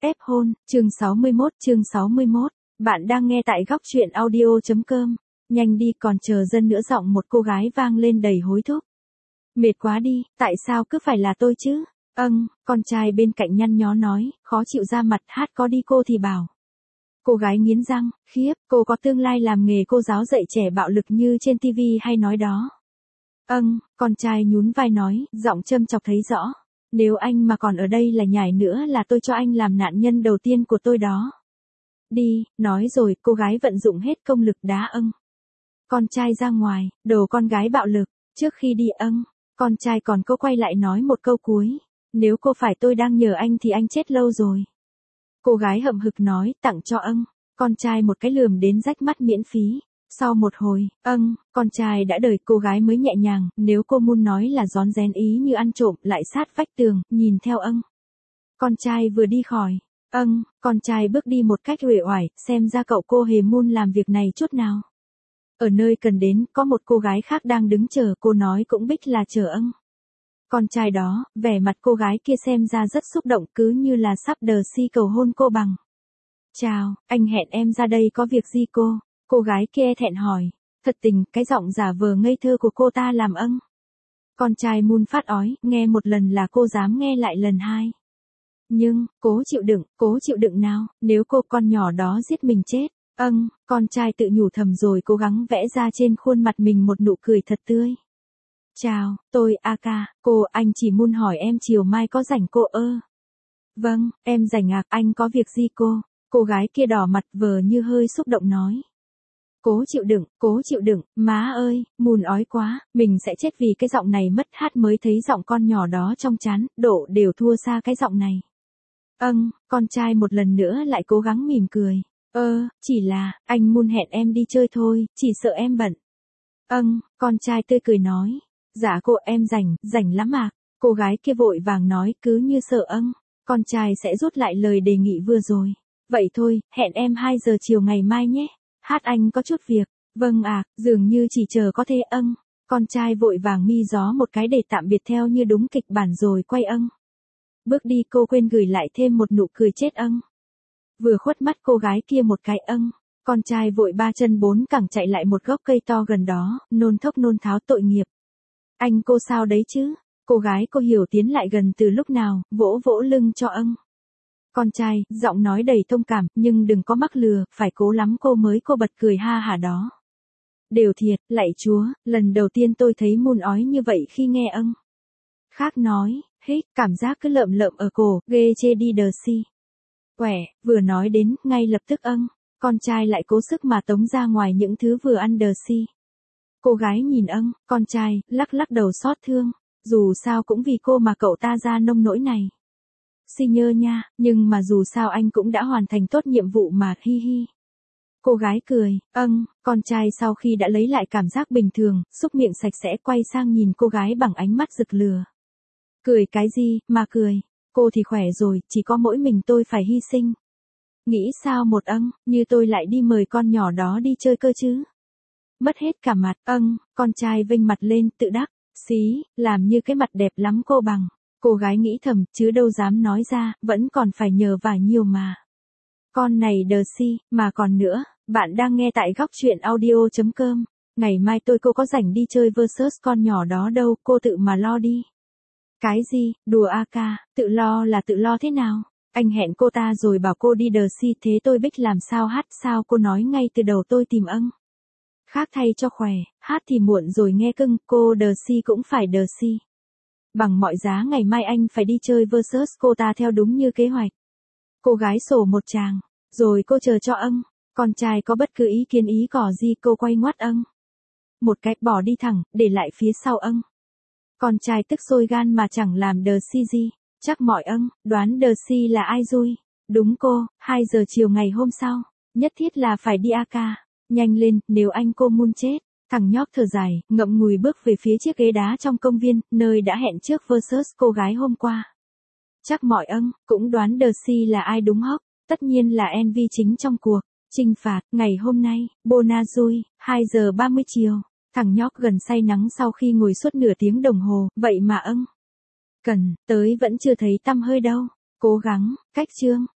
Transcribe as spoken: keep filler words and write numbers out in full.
ép hôn, chương sáu mươi mốt, chương sáu mươi mốt. Bạn đang nghe tại góc truyện audio.com. Nhanh đi, còn chờ dân nữa, giọng một cô gái vang lên đầy hối thúc. Mệt quá đi, tại sao cứ phải là tôi chứ? Âng, con trai bên cạnh nhăn nhó nói, khó chịu ra mặt, hát có đi cô thì bảo. Cô gái nghiến răng, khiếp, cô có tương lai làm nghề cô giáo dạy trẻ bạo lực như trên ti vi hay nói đó. Âng, con trai nhún vai nói, giọng châm chọc thấy rõ. Nếu anh mà còn ở đây là nhảy nữa là tôi cho anh làm nạn nhân đầu tiên của tôi đó. Đi, nói rồi, cô gái vận dụng hết công lực đá âng. Con trai ra ngoài, đồ con gái bạo lực, trước khi đi âng, con trai còn cô quay lại nói một câu cuối. Nếu cô phải tôi đang nhờ anh thì anh chết lâu rồi. Cô gái hậm hực nói, tặng cho âng. Con trai một cái lườm đến rách mắt miễn phí. Sau một hồi, âng, con trai đã đợi cô gái mới nhẹ nhàng, nếu cô muốn nói là rón rén ý như ăn trộm, lại sát vách tường, nhìn theo âng. Con trai vừa đi khỏi, âng, con trai bước đi một cách uể oải, xem ra cậu cô hề muốn làm việc này chút nào. Ở nơi cần đến, có một cô gái khác đang đứng chờ, cô nói cũng biết là chờ âng. Con trai đó, vẻ mặt cô gái kia xem ra rất xúc động, cứ như là sắp đờ si cầu hôn cô bằng. Chào, anh hẹn em ra đây có việc gì cô? Cô gái kia thẹn hỏi. Thật tình, cái giọng giả vờ ngây thơ của cô ta làm âng. Con trai mun phát ói, nghe một lần là cô dám nghe lại lần hai. Nhưng, cố chịu đựng, cố chịu đựng nào, nếu cô con nhỏ đó giết mình chết. Âng, con trai tự nhủ thầm rồi cố gắng vẽ ra trên khuôn mặt mình một nụ cười thật tươi. Chào, tôi a ca, cô, anh chỉ muốn hỏi em chiều mai có rảnh cô ơ. Vâng, em rảnh ạ, anh có việc gì cô? Cô gái kia đỏ mặt vờ như hơi xúc động nói. Cố chịu đựng, cố chịu đựng, má ơi, mùn ói quá, mình sẽ chết vì cái giọng này mất, hát mới thấy giọng con nhỏ đó trong chán, độ đều thua xa cái giọng này. Âng, con trai một lần nữa lại cố gắng mỉm cười. Ơ, chỉ là, anh muốn hẹn em đi chơi thôi, chỉ sợ em bận. Âng, con trai tươi cười nói. Dạ cô, em rảnh, rảnh lắm à. Cô gái kia vội vàng nói, cứ như sợ âng. Con trai sẽ rút lại lời đề nghị vừa rồi. Vậy thôi, hẹn em hai giờ chiều ngày mai nhé. Hát anh có chút việc. Vâng à, dường như chỉ chờ có thế âng. Con trai vội vàng mi gió một cái để tạm biệt theo như đúng kịch bản rồi quay âng. Bước đi cô quên gửi lại thêm một nụ cười chết âng. Vừa khuất mắt cô gái kia một cái âng. Con trai vội ba chân bốn cẳng chạy lại một gốc cây to gần đó, nôn thốc nôn tháo tội nghiệp. Anh cô sao đấy chứ? Cô gái cô hiểu tiến lại gần từ lúc nào, vỗ vỗ lưng cho âng. Con trai, giọng nói đầy thông cảm, nhưng đừng có mắc lừa, phải cố lắm cô mới cô bật cười ha hả đó. Đều thiệt, lạy chúa, lần đầu tiên tôi thấy mun ói như vậy khi nghe âng. Khác nói, hít, cảm giác cứ lợm lợm ở cổ, ghê chê đi đờ si. Quẻ, vừa nói đến, ngay lập tức âng, con trai lại cố sức mà tống ra ngoài những thứ vừa ăn đờ si. Cô gái nhìn âng, con trai, lắc lắc đầu xót thương, dù sao cũng vì cô mà cậu ta ra nông nỗi này. Si nhơ nha, nhưng mà dù sao anh cũng đã hoàn thành tốt nhiệm vụ mà, hi hi. Cô gái cười, âng, con trai sau khi đã lấy lại cảm giác bình thường, xúc miệng sạch sẽ quay sang nhìn cô gái bằng ánh mắt rực lửa. Cười cái gì, mà cười, cô thì khỏe rồi, chỉ có mỗi mình tôi phải hy sinh. Nghĩ sao một âng, như tôi lại đi mời con nhỏ đó đi chơi cơ chứ. Mất hết cả mặt, âng, con trai vênh mặt lên, tự đắc, xí, làm như cái mặt đẹp lắm cô bằng. Cô gái nghĩ thầm, chứ đâu dám nói ra, vẫn còn phải nhờ vả nhiều mà. Con này đờ si, mà còn nữa, bạn đang nghe tại góc truyện audio.com. Ngày mai tôi cô có rảnh đi chơi versus con nhỏ đó đâu, cô tự mà lo đi. Cái gì, đùa a ca, tự lo là tự lo thế nào? Anh hẹn cô ta rồi bảo cô đi đờ si, thế tôi biết làm sao hát, sao cô nói ngay từ đầu tôi tìm âng. Khác thay cho khỏe, hát thì muộn rồi nghe cưng, cô đờ si cũng phải đờ si. Bằng mọi giá ngày mai anh phải đi chơi versus cô ta theo đúng như kế hoạch. Cô gái sổ một tràng, rồi cô chờ cho âng. Con trai có bất cứ ý kiến ý cỏ gì cô quay ngoắt âng. Một cái bỏ đi thẳng, để lại phía sau âng. Con trai tức sôi gan mà chẳng làm đờ si gì. Chắc mọi âng, đoán đờ si là ai rồi. Đúng cô, hai giờ chiều ngày hôm sau. Nhất thiết là phải đi a ca. Nhanh lên, nếu anh cô muốn chết. Thằng nhóc thở dài, ngậm ngùi bước về phía chiếc ghế đá trong công viên, nơi đã hẹn trước versus cô gái hôm qua. Chắc mọi âng, cũng đoán đờ si là ai đúng hóc. Tất nhiên là en vê chính trong cuộc. Trinh phạt, ngày hôm nay, Bonazui, hai giờ ba mươi chiều. Thằng nhóc gần say nắng sau khi ngồi suốt nửa tiếng đồng hồ, vậy mà âng. Cần, tới vẫn chưa thấy tăm hơi đâu. Cố gắng, cách chương.